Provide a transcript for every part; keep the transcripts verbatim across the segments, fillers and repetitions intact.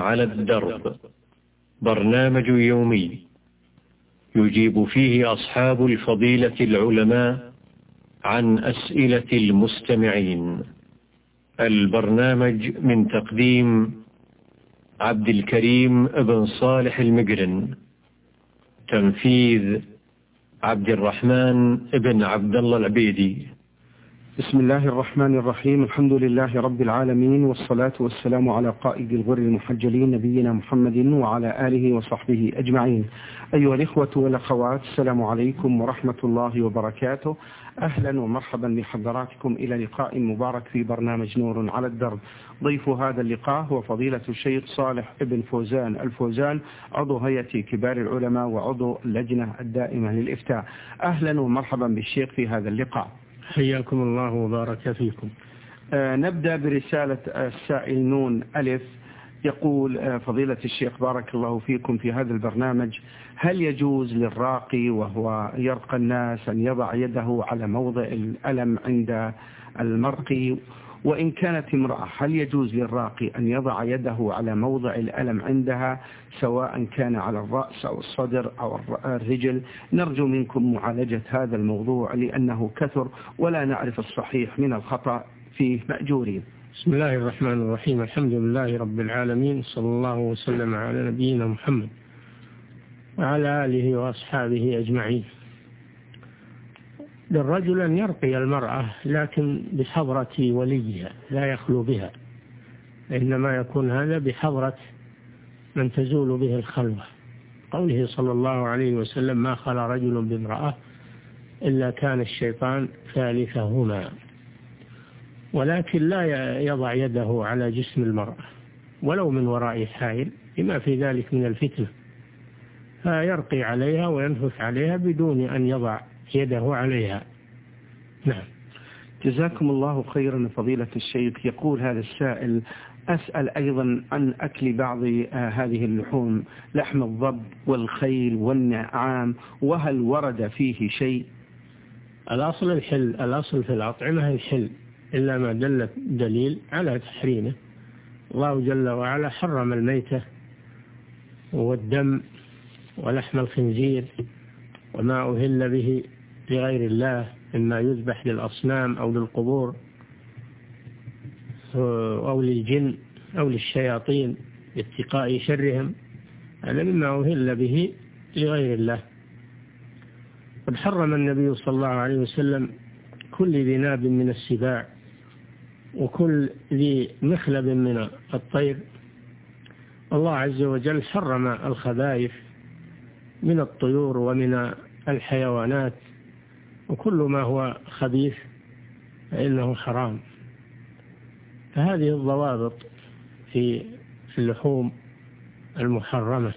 على الدرب، برنامج يومي يجيب فيه أصحاب الفضيلة العلماء عن أسئلة المستمعين. البرنامج من تقديم عبد الكريم بن صالح المقرن، تنفيذ عبد الرحمن بن عبد الله العبيدي. بسم الله الرحمن الرحيم. الحمد لله رب العالمين، والصلاة والسلام على قائد الغر المحجلين نبينا محمد وعلى آله وصحبه أجمعين. أيها الإخوة والأخوات، السلام عليكم ورحمة الله وبركاته. أهلا ومرحبا بحضراتكم إلى لقاء مبارك في برنامج نور على الدرب. ضيف هذا اللقاء هو فضيلة الشيخ صالح ابن فوزان الفوزان، عضو هيئة كبار العلماء وعضو اللجنة الدائمة للإفتاء. أهلا ومرحبا بالشيخ في هذا اللقاء. حياكم الله وبارك فيكم. آه نبدأ برسالة السائل نون ألف. يقول آه فضيلة الشيخ بارك الله فيكم في هذا البرنامج، هل يجوز للراقي وهو يرقى الناس أن يضع يده على موضع الألم عند المرقي؟ وإن كانت امرأة هل يجوز للراقي أن يضع يده على موضع الألم عندها سواء كان على الرأس أو الصدر أو الرجل؟ نرجو منكم معالجة هذا الموضوع لأنه كثر ولا نعرف الصحيح من الخطأ فيه مأجورين. بسم الله الرحمن الرحيم. الحمد لله رب العالمين، صلى الله وسلم على نبينا محمد وعلى آله وأصحابه أجمعين. للرجل أن يرقي المرأة لكن بحضرة وليها، لا يخلو بها، إنما يكون هذا بحضرة من تزول به الخلوة. قوله صلى الله عليه وسلم: ما خلا رجل بامرأة إلا كان الشيطان ثالثهما. ولكن لا يضع يده على جسم المرأة ولو من وراء حائل لما في ذلك من الفتنة، فيرقي عليها وينفث عليها بدون أن يضع يده عليها. نعم. جزاكم الله خيرا فضيلة الشيخ. يقول هذا السائل: أسأل أيضا عن أكل بعض هذه اللحوم، لحم الضب والخيل والنعام، وهل ورد فيه شيء؟ الأصل الحل، الأصل في الأطعمة الحل إلا ما دل دليل على تحريمه. الله جل وعلا حرم الميتة والدم ولحم الخنزير وما أهل به لغير الله مما يذبح للأصنام أو للقبور أو للجن أو للشياطين لاتقاء شرهم، هذا مما أهل به لغير الله. قد حرم النبي صلى الله عليه وسلم كل ذي ناب من السباع وكل ذي مخلب من الطير. الله عز وجل حرم الخبائث من الطيور ومن الحيوانات، وكل ما هو خبيث فإنه حرام. فهذه الضوابط في اللحوم المحرمة،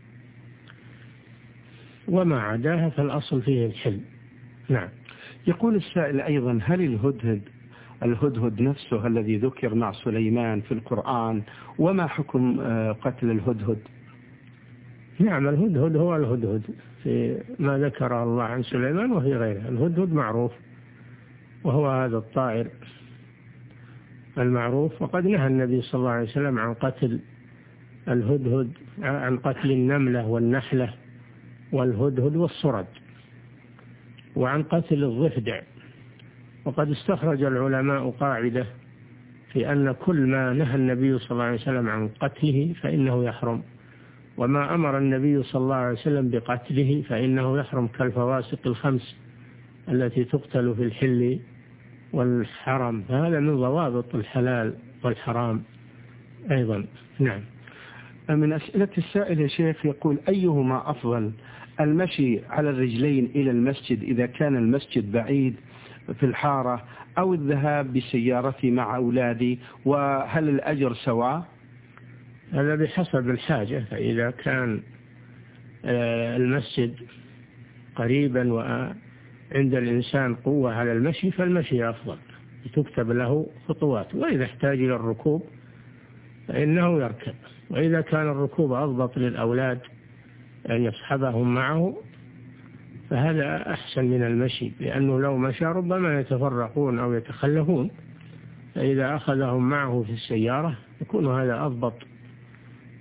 وما عداها فالأصل فيه الحل. نعم. يقول السائل أيضا: هل الهدهد الهدهد نفسه الذي ذكر مع سليمان في القرآن، وما حكم قتل الهدهد؟ نعم، الهدهد هو الهدهد في ما ذكر الله عن سليمان وفي غيره. الهدهد معروف وهو هذا الطائر المعروف، وقد نهى النبي صلى الله عليه وسلم عن قتل الهدهد، عن قتل النملة والنحلة والهدهد والصرد، وعن قتل الضفدع. وقد استخرج العلماء قاعدة في أن كل ما نهى النبي صلى الله عليه وسلم عن قتله فإنه يحرم، وما أمر النبي صلى الله عليه وسلم بقتله فإنه يحرم، كالفواسق الخمس التي تقتل في الحل والحرم. فهذا من ضوابط الحلال والحرام أيضا. نعم. من أسئلة السائل يا شيخ، يقول: أيهما أفضل، المشي على الرجلين إلى المسجد إذا كان المسجد بعيد في الحارة، أو الذهاب بسيارتي مع أولادي، وهل الأجر سواء؟ هذا بحسب الحاجة. فإذا كان المسجد قريبا وعند الإنسان قوة على المشي فالمشي أفضل، تكتب له خطوات. وإذا احتاج إلى الركوب فإنه يركب. وإذا كان الركوب أضبط للأولاد أن يصحبهم معه فهذا أحسن من المشي، لأنه لو مشى ربما يتفرقون أو يتخلفون، فإذا أخذهم معه في السيارة يكون هذا أضبط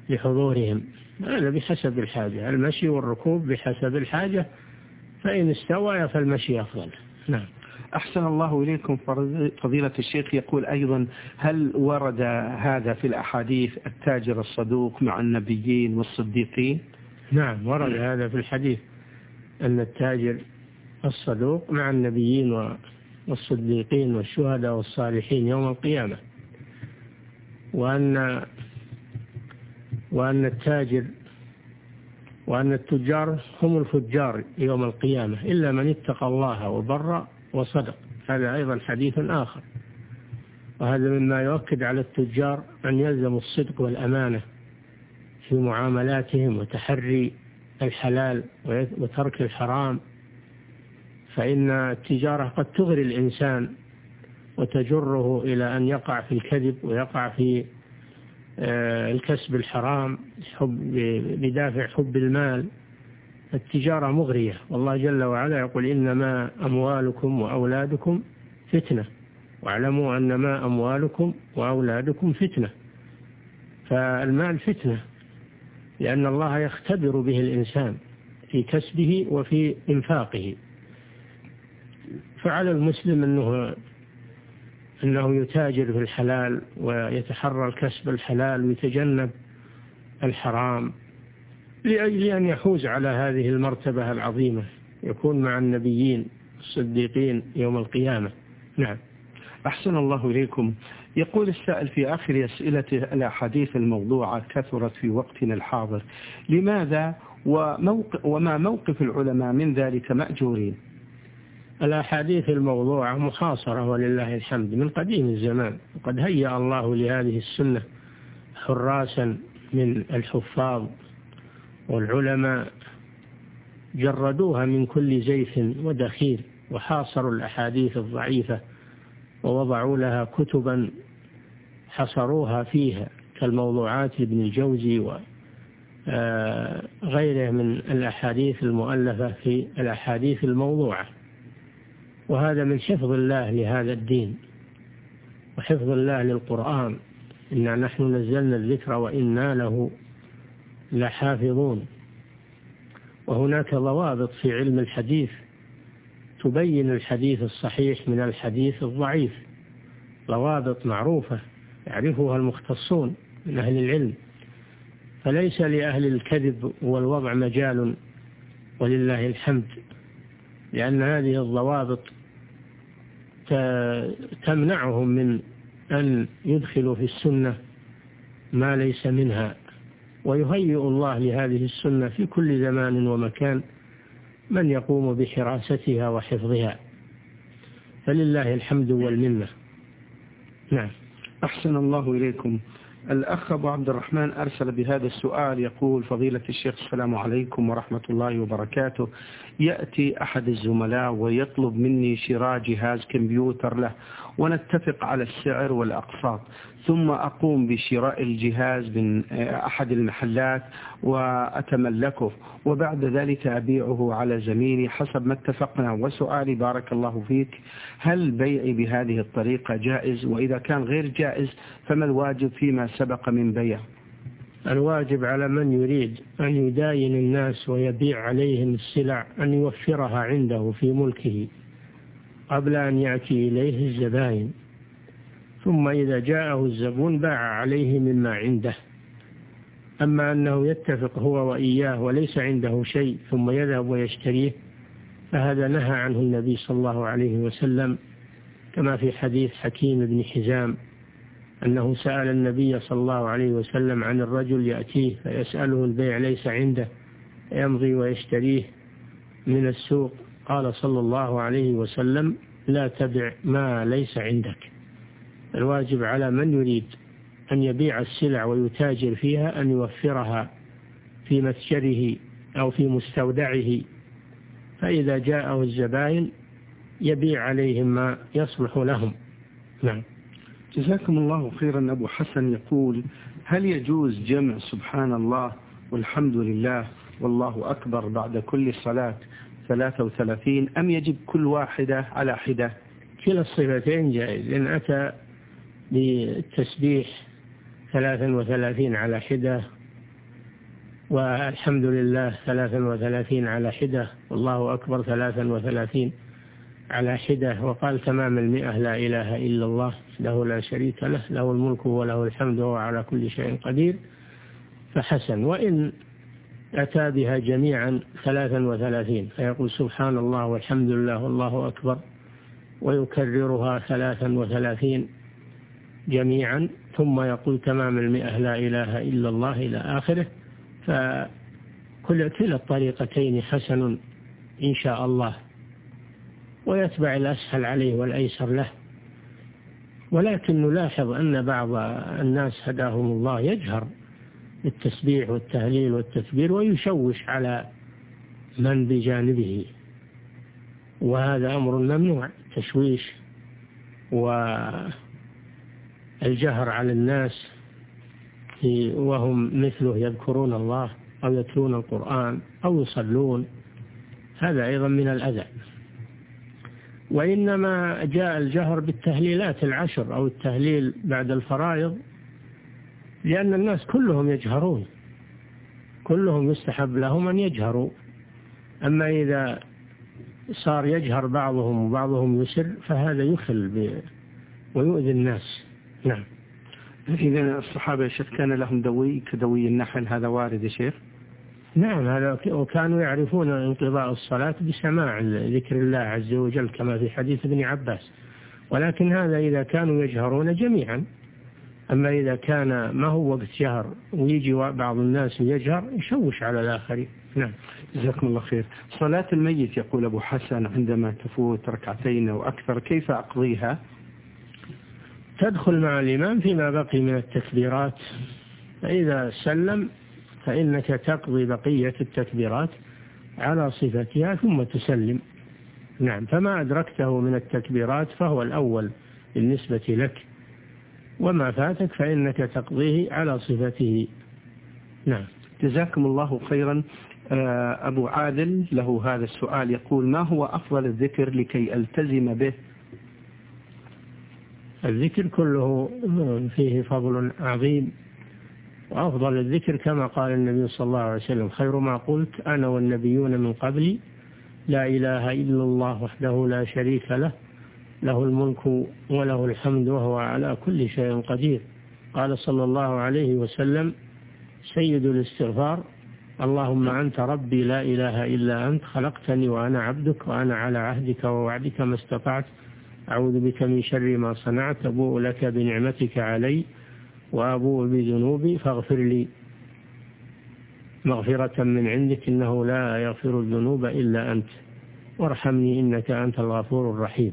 لحضورهم، هذا بحسب الحاجة، المشي والركوب بحسب الحاجة، فإن استوى فالمشي أفضل. نعم. أحسن الله إليكم فضيلة الشيخ. يقول أيضا: هل ورد هذا في الأحاديث التاجر الصدوق مع النبيين والصديقين؟ نعم، ورد هذا في الحديث أن التاجر الصدوق مع النبيين والصديقين والشهداء والصالحين يوم القيامة، وأن وأن التاجر وأن التجار هم الفجار يوم القيامة إلا من اتقى الله وبر وصدق. هذا أيضا حديث آخر، وهذا مما يؤكد على التجار أن يلزموا الصدق والأمانة في معاملاتهم وتحري الحلال وترك الحرام، فإن التجارة قد تغري الإنسان وتجره إلى أن يقع في الكذب ويقع في الكسب الحرام بدافع حب المال. التجارة مغرية، والله جل وعلا يقول: إنما أموالكم وأولادكم فتنة واعلموا أنما أموالكم وأولادكم فتنة. فالمال فتنة لأن الله يختبر به الإنسان في كسبه وفي إنفاقه، فعلى المسلم أنه أنه يتاجر في الحلال ويتحرى الكسب الحلال ويتجنب الحرام لأجل أن يحوز على هذه المرتبة العظيمة، يكون مع النبيين الصديقين يوم القيامة. نعم. أحسن الله إليكم. يقول السائل في آخر أسئلته: الأحاديث الموضوعة كثرت في وقتنا الحاضر، لماذا وموقف وما موقف العلماء من ذلك مأجورين؟ الأحاديث الموضوعة محاصرة ولله الحمد من قديم الزمان، وقد هيأ الله لهذه السنة حراسا من الحفاظ والعلماء جردوها من كل زيف ودخيل، وحاصروا الأحاديث الضعيفة ووضعوا لها كتبا حصروها فيها كالموضوعات لابن الجوزي وغيره من الأحاديث المؤلفة في الأحاديث الموضوعة. وهذا من حفظ الله لهذا الدين وحفظ الله للقرآن، إنا نحن نزلنا الذكر وإنا له لحافظون. وهناك ضوابط في علم الحديث تبين الحديث الصحيح من الحديث الضعيف، ضوابط معروفة يعرفها المختصون من أهل العلم، فليس لأهل الكذب والوضع مجال ولله الحمد، لأن هذه الضوابط تمنعهم من أن يدخلوا في السنة ما ليس منها، ويهيئ الله لهذه السنة في كل زمان ومكان من يقوم بحراستها وحفظها، فلله الحمد والمنة. نعم. أحسن الله إليكم. الأخ أبو عبد الرحمن أرسل بهذا السؤال، يقول: فضيلة الشيخ السلام عليكم ورحمة الله وبركاته. يأتي أحد الزملاء ويطلب مني شراء جهاز كمبيوتر له، ونتفق على السعر والأقساط، ثم أقوم بشراء الجهاز من أحد المحلات وأتملكه، وبعد ذلك أبيعه على زميلي حسب ما اتفقنا. وسؤالي بارك الله فيك: هل بيعي بهذه الطريقة جائز؟ وإذا كان غير جائز فما الواجب فيما سبق من بيع؟ الواجب على من يريد أن يداين الناس ويبيع عليهم السلع أن يوفرها عنده في ملكه قبل أن يأتي إليه الزبائن، ثم إذا جاءه الزبون باع عليه مما عنده. أما أنه يتفق هو وإياه وليس عنده شيء ثم يذهب ويشتريه، فهذا نهى عنه النبي صلى الله عليه وسلم، كما في حديث حكيم بن حزام أنه سأل النبي صلى الله عليه وسلم عن الرجل يأتيه فيسأله البيع ليس عنده يمضي ويشتريه من السوق، قال صلى الله عليه وسلم: لا تبع ما ليس عندك. الواجب على من يريد أن يبيع السلع ويتاجر فيها أن يوفرها في متجره أو في مستودعه، فإذا جاءه الزبائن يبيع عليهم ما يصلح لهم. نعم. جزاكم الله خيرا. أبو حسن يقول: هل يجوز جمع سبحان الله والحمد لله والله أكبر بعد كل صلاة ثلاثة وثلاثين، أم يجب كل واحدة على حدة؟ كلا الصفتين جائز، إن أتى بالتسبيح ثلاثا وثلاثين على حدة والحمد لله ثلاثا وثلاثين على حدة، والله أكبر ثلاثا وثلاثين على حدة، وقال تمام المئة لا إله إلا الله له لا شريك له، له الملك وله الحمد وهو على كل شيء قدير، فحسن. وإن أتى بها جميعا ثلاثا وثلاثين فيقول سبحان الله والحمد لله والله أكبر، ويكررها ثلاثا وثلاثين جميعا، ثم يقول تمام المئة لا إله إلا الله إلى آخره. فكل كلا الطريقتين حسن إن شاء الله، ويتبع الأسهل عليه والأيسر له. ولكن نلاحظ أن بعض الناس هداهم الله يجهر بالتسبيح والتهليل والتكبير ويشوش على من بجانبه، وهذا أمر ممنوع، تشويش والجهر على الناس وهم مثله يذكرون الله أو يتلون القرآن أو يصلون، هذا أيضا من الأذى. وإنما جاء الجهر بالتهليلات العشر أو التهليل بعد الفرائض لأن الناس كلهم يجهرون، كلهم يستحب لهم أن يجهروا. أما إذا صار يجهر بعضهم وبعضهم يسر فهذا يخل ويؤذي الناس. نعم. إذا الصحابة يا شيخ كان لهم دوي كدوي النحل، هذا وارد يا شيخ؟ نعم، هذا وكانوا يعرفون انقضاء الصلاة بسماع ذكر الله عز وجل كما في حديث ابن عباس، ولكن هذا إذا كانوا يجهرون جميعا. أما إذا كان ما هو وقت جهر ويجي بعض الناس يجهر يشوش على الآخرين. نعم. جزاكم الله خير. صلاة الميت يقول أبو حسن عندما تفوت ركعتين أو أكثر كيف أقضيها؟ تدخل مع الإمام فيما بقي من التكبيرات، فإذا سلم فإنك تقضي بقية التكبيرات على صفتها ثم تسلم. نعم. فما أدركته من التكبيرات فهو الأول بالنسبة لك، وما فاتك فإنك تقضيه على صفته. نعم. جزاكم الله خيرا. أبو عادل له هذا السؤال يقول ما هو أفضل الذكر لكي ألتزم به؟ الذكر كله فيه فضل عظيم، وأفضل الذكر كما قال النبي صلى الله عليه وسلم خير ما قلت أنا والنبيون من قبلي لا إله إلا الله وحده لا شريك له له الملك وله الحمد وهو على كل شيء قدير. قال صلى الله عليه وسلم سيد الاستغفار اللهم أنت ربي لا إله إلا أنت خلقتني وأنا عبدك وأنا على عهدك ووعدك ما استطعت أعوذ بك من شر ما صنعت أبوء لك بنعمتك علي وأبوء بذنوبي فاغفر لي مغفرة من عندك إنه لا يغفر الذنوب إلا أنت وارحمني إنك أنت الغفور الرحيم.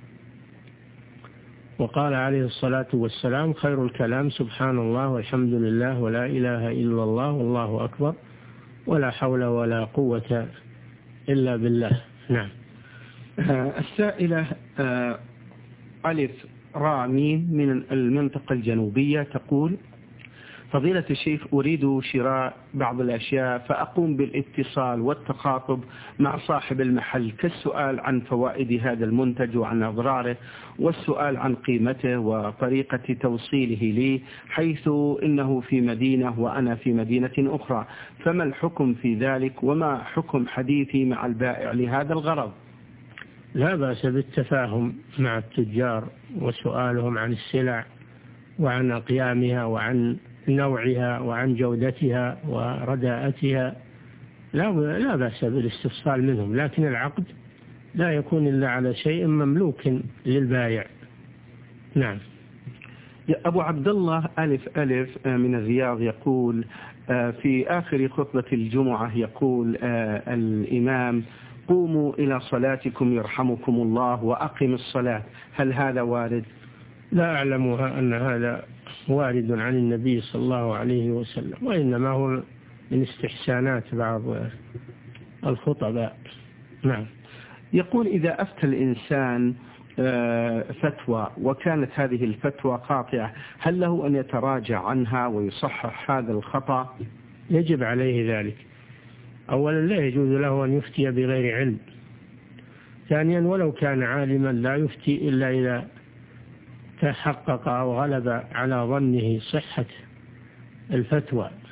وقال عليه الصلاة والسلام خير الكلام سبحان الله والحمد لله ولا إله إلا الله والله أكبر ولا حول ولا قوة إلا بالله. نعم. السائلة ألف رامين من المنطقة الجنوبية تقول فضيلة الشيخ أريد شراء بعض الأشياء فأقوم بالاتصال والتخاطب مع صاحب المحل كالسؤال عن فوائد هذا المنتج وعن أضراره والسؤال عن قيمته وطريقة توصيله لي حيث إنه في مدينة وأنا في مدينة أخرى، فما الحكم في ذلك وما حكم حديثي مع البائع لهذا الغرض؟ لا بأس بالتفاهم مع التجار وسؤالهم عن السلع وعن أقيامها وعن نوعها وعن جودتها ورداءتها، لا لا بأس بالاستفصال منهم، لكن العقد لا يكون إلا على شيء مملوك للبائع. نعم. أبو عبد الله ألف ألف من الرياض يقول في آخر خطبة الجمعة يقول الإمام قوموا إلى صلاتكم يرحمكم الله وأقم الصلاة، هل هذا وارد؟ لا أعلم أن هذا وارد عن النبي صلى الله عليه وسلم، وإنما هو من استحسانات بعض الخطباء. نعم. يقول إذا أفتى الإنسان فتوى وكانت هذه الفتوى قاطعة هل له أن يتراجع عنها ويصحح هذا الخطأ؟ يجب عليه ذلك. أولا لا يجوز له أن يفتي بغير علم. ثانيا ولو كان عالما لا يفتي إلا إذا تحقق أو غلب على ظنه صحة الفتوى.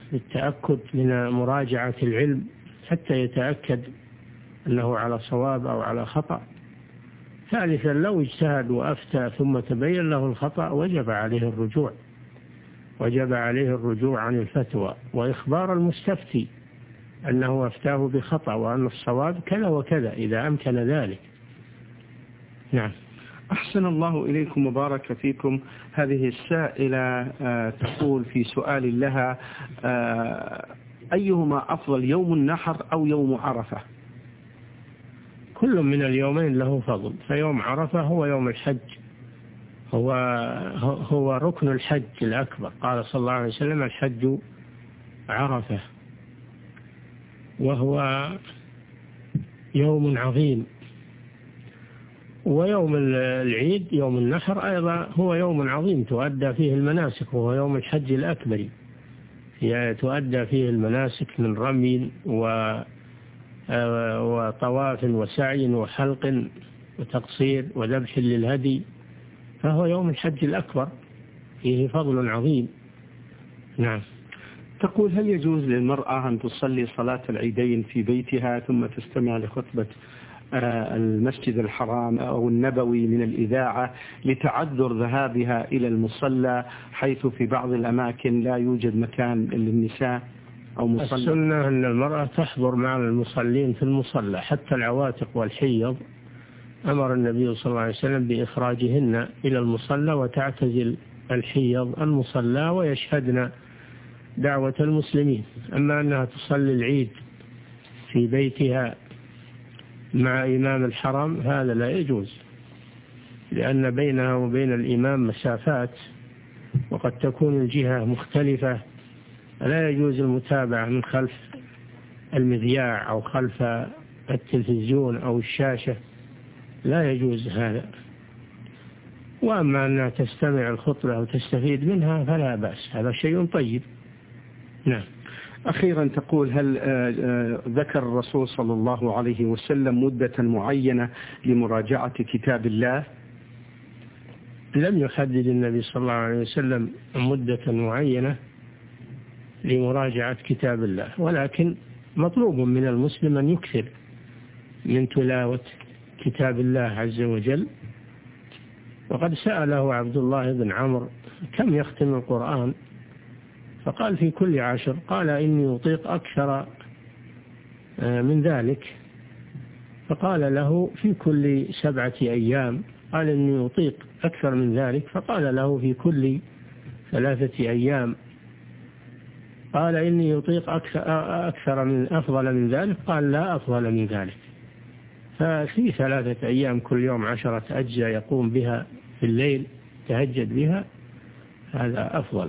للتأكد من مراجعة العلم حتى يتأكد أنه على صواب أو على خطأ. ثالثا لو اجتهد وأفتى ثم تبين له الخطأ وجب عليه الرجوع وجب عليه الرجوع عن الفتوى وإخبار المستفتي أنه أفتاه بخطأ وأن الصواب كذا وكذا إذا أمكن ذلك. نعم. أحسن الله إليكم وبارك فيكم. هذه السائلة تقول في سؤال لها: أيهما أفضل، يوم النحر أو يوم عرفة؟ كل من اليومين له فضل، فيوم عرفة هو يوم الحج، هو هو ركن الحج الأكبر. قال صلى الله عليه وسلم: الحج عرفة، وهو يوم عظيم. ويوم العيد يوم النحر أيضا هو يوم عظيم تؤدى فيه المناسك، وهو يوم الحج الأكبر، تؤدى فيه المناسك من رمي وطواف وسعي وحلق وتقصير وذبح للهدي، فهو يوم الحج الأكبر فيه فضل عظيم. نعم. تقول: هل يجوز للمرأة أن تصلي صلاة العيدين في بيتها ثم تستمع لخطبة المسجد الحرام أو النبوي من الإذاعة لتعذر ذهابها إلى المصلى، حيث في بعض الأماكن لا يوجد مكان للنساء أو مصلى؟ السنة أن المرأة تحضر مع المصلين في المصلى، حتى العواتق والحيض أمر النبي صلى الله عليه وسلم بإخراجهن إلى المصلى وتعتزل الحيض المصلى ويشهدن دعوة المسلمين. أما أنها تصلي العيد في بيتها مع إمام الحرم هذا لا يجوز، لأن بينها وبين الإمام مسافات وقد تكون الجهة مختلفة، لا يجوز المتابعة من خلف المذياع أو خلف التلفزيون أو الشاشة، لا يجوز هذا. وأما أنها تستمع الخطبة وتستفيد منها فلا بأس، هذا شيء طيب. نعم. أخيرا تقول: هل ذكر الرسول صلى الله عليه وسلم مدة معينة لمراجعة كتاب الله؟ لم يحدد النبي صلى الله عليه وسلم مدة معينة لمراجعة كتاب الله، ولكن مطلوب من المسلم أن يكثر من تلاوة كتاب الله عز وجل. وقد سأله عبد الله بن عمرو: كم يختم القرآن؟ فقال: في كل عشر. قال: إني أطيق أكثر من ذلك. فقال له: في كل سبعة أيام. قال: إني أطيق أكثر من ذلك. فقال له: في كل ثلاثة أيام. قال: إني أطيق أكثر من أفضل من ذلك. قال: لا أفضل من ذلك. ففي ثلاثة أيام كل يوم عشرة أجزاء يقوم بها في الليل تهجد بها، هذا أفضل.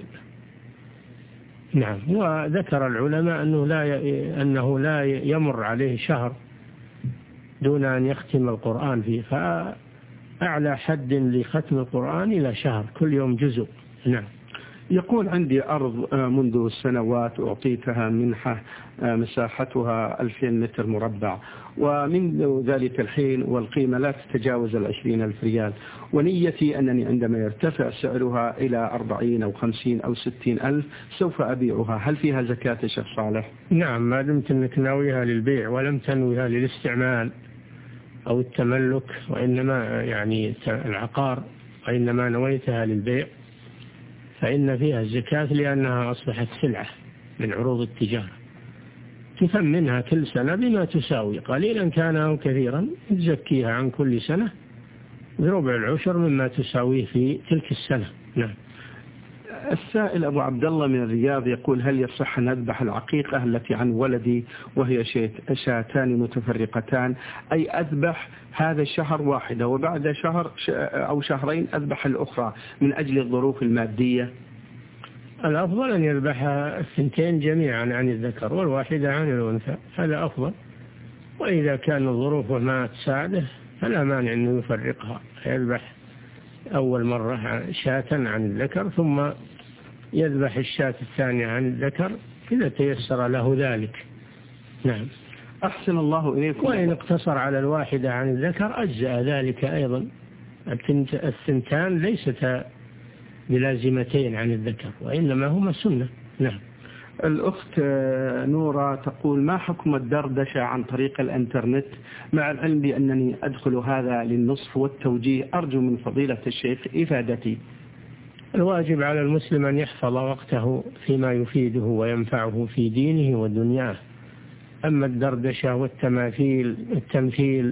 نعم. وذكر العلماء أنه لا أنه لا يمر عليه شهر دون أن يختم القرآن فيه، فأعلى حد لختم القرآن إلى شهر، كل يوم جزء. نعم. يقول: عندي أرض منذ سنوات أعطيتها منحة مساحتها ألفين متر مربع، ومن ذلك الحين والقيمة لا تتجاوز العشرين ألف ريال، ونيتي أنني عندما يرتفع سعرها إلى أربعين أو خمسين أو ستين ألف سوف أبيعها. هل فيها زكاة يا شيخ صالح؟ نعم، ما دمت أنك ناويها للبيع ولم تنويها للاستعمال أو التملك، وإنما يعني العقار، وإنما نويتها للبيع، فإن فيها الزكاة، لأنها أصبحت سلعة من عروض التجارة تثمنها كل سنة بما تساوي، قليلا كان أو كثيرا، تزكيها عن كل سنة بربع العشر مما تساويه في تلك السنة. نعم. السائل أبو عبد الله من الرياض يقول: هل يصح أن أذبح العقيقة التي عن ولدي وهي شاتان متفرقتان، أي أذبح هذا الشهر واحدة وبعد شهر أو شهرين أذبح الأخرى من أجل الظروف المادية؟ الأفضل أن يذبح الثنتين جميعا عن الذكر والواحدة عن الأنثى، هذا أفضل. وإذا كان الظروف ما تساعده فلا مانع أنه يفرقها، يذبح أول مرة شاة عن الذكر ثم يذبح الشاة الثانية عن الذكر إذا تيسر له ذلك. نعم. أحسن الله إليكم. وإن اقتصر على الواحدة عن الذكر أجزأ ذلك أيضا. الثنتان ليست بلازمتين عن الذكر، وإنما هما سنة. نعم. الأخت نورة تقول: ما حكم الدردشة عن طريق الإنترنت، مع العلم بأنني أدخل هذا للنصف والتوجيه؟ أرجو من فضيلة الشيخ إفادتي. الواجب على المسلم أن يحفظ وقته فيما يفيده وينفعه في دينه ودنياه. أما الدردشة والتماثيل التمثيل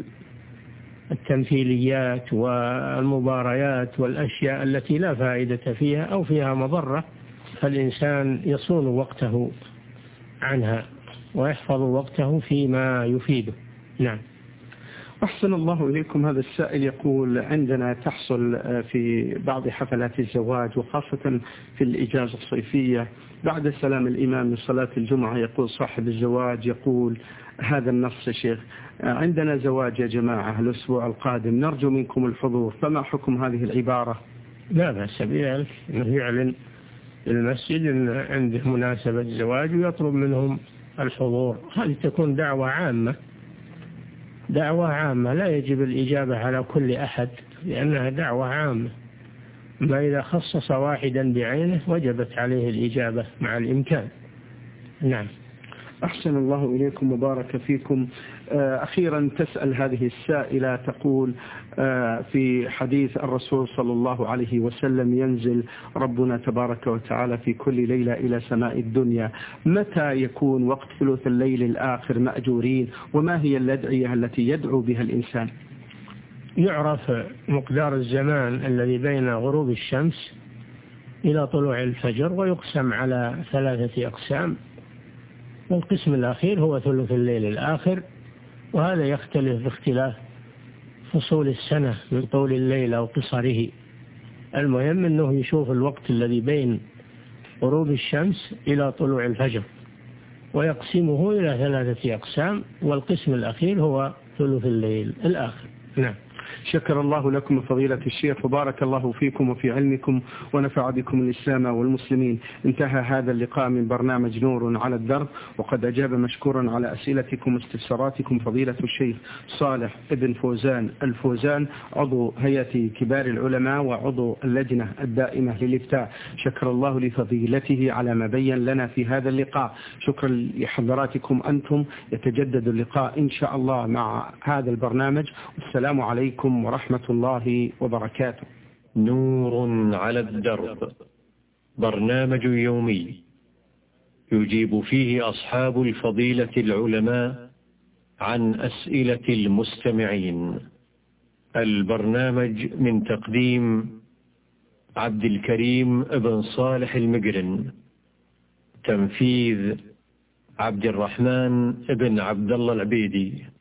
التمثيليات والمباريات والأشياء التي لا فائدة فيها أو فيها مضرة، فالإنسان يصون وقته عنها ويحفظ وقته فيما يفيده. نعم. أحسن الله إليكم. هذا السائل يقول: عندنا تحصل في بعض حفلات الزواج وخاصة في الإجازة الصيفية بعد سلام الإمام من صلاة الجمعة، يقول صاحب الزواج يقول هذا النص: يا شيخ عندنا زواج يا جماعة الأسبوع القادم، نرجو منكم الحضور، فما حكم هذه العبارة؟ لا بأس بذلك، أنه يعلن المسجد أن عنده مناسبة زواج ويطلب منهم الحضور. هذه تكون دعوة عامة دعوة عامة لا يجب الإجابة على كل أحد لأنها دعوة عامة. ما إذا خصص واحدا بعينه وجبت عليه الإجابة مع الإمكان. نعم. أحسن الله إليكم وبارك فيكم. أخيرا تسأل هذه السائلة تقول: في حديث الرسول صلى الله عليه وسلم ينزل ربنا تبارك وتعالى في كل ليلة إلى سماء الدنيا، متى يكون وقت ثلث الليل الآخر مأجورين، وما هي الأدعية التي يدعو بها الإنسان؟ يعرف مقدار الزمان الذي بين غروب الشمس إلى طلوع الفجر ويقسم على ثلاثة أقسام، والقسم الأخير هو ثلث الليل الآخر، وهذا يختلف باختلاف فصول السنة من طول الليل أو قصره. المهم أنه يشوف الوقت الذي بين غروب الشمس إلى طلوع الفجر ويقسمه إلى ثلاثة أقسام، والقسم الأخير هو ثلث الليل الآخر. نعم. شكر الله لكم فضيلة الشيخ وبارك الله فيكم وفي علمكم ونفع بكم الإسلام والمسلمين. انتهى هذا اللقاء من برنامج نور على الدرب، وقد أجاب مشكورا على أسئلتكم واستفساراتكم فضيلة الشيخ صالح ابن فوزان الفوزان، عضو هيئة كبار العلماء وعضو اللجنة الدائمة للإفتاء. شكر الله لفضيلته على ما بين لنا في هذا اللقاء. شكرا لحضراتكم أنتم. يتجدد اللقاء إن شاء الله مع هذا البرنامج. والسلام عليكم ورحمة الله وبركاته. نور على الدرب، برنامج يومي يجيب فيه أصحاب الفضيلة العلماء عن أسئلة المستمعين. البرنامج من تقديم عبد الكريم بن صالح المقرن، تنفيذ عبد الرحمن بن عبد الله العبيدي.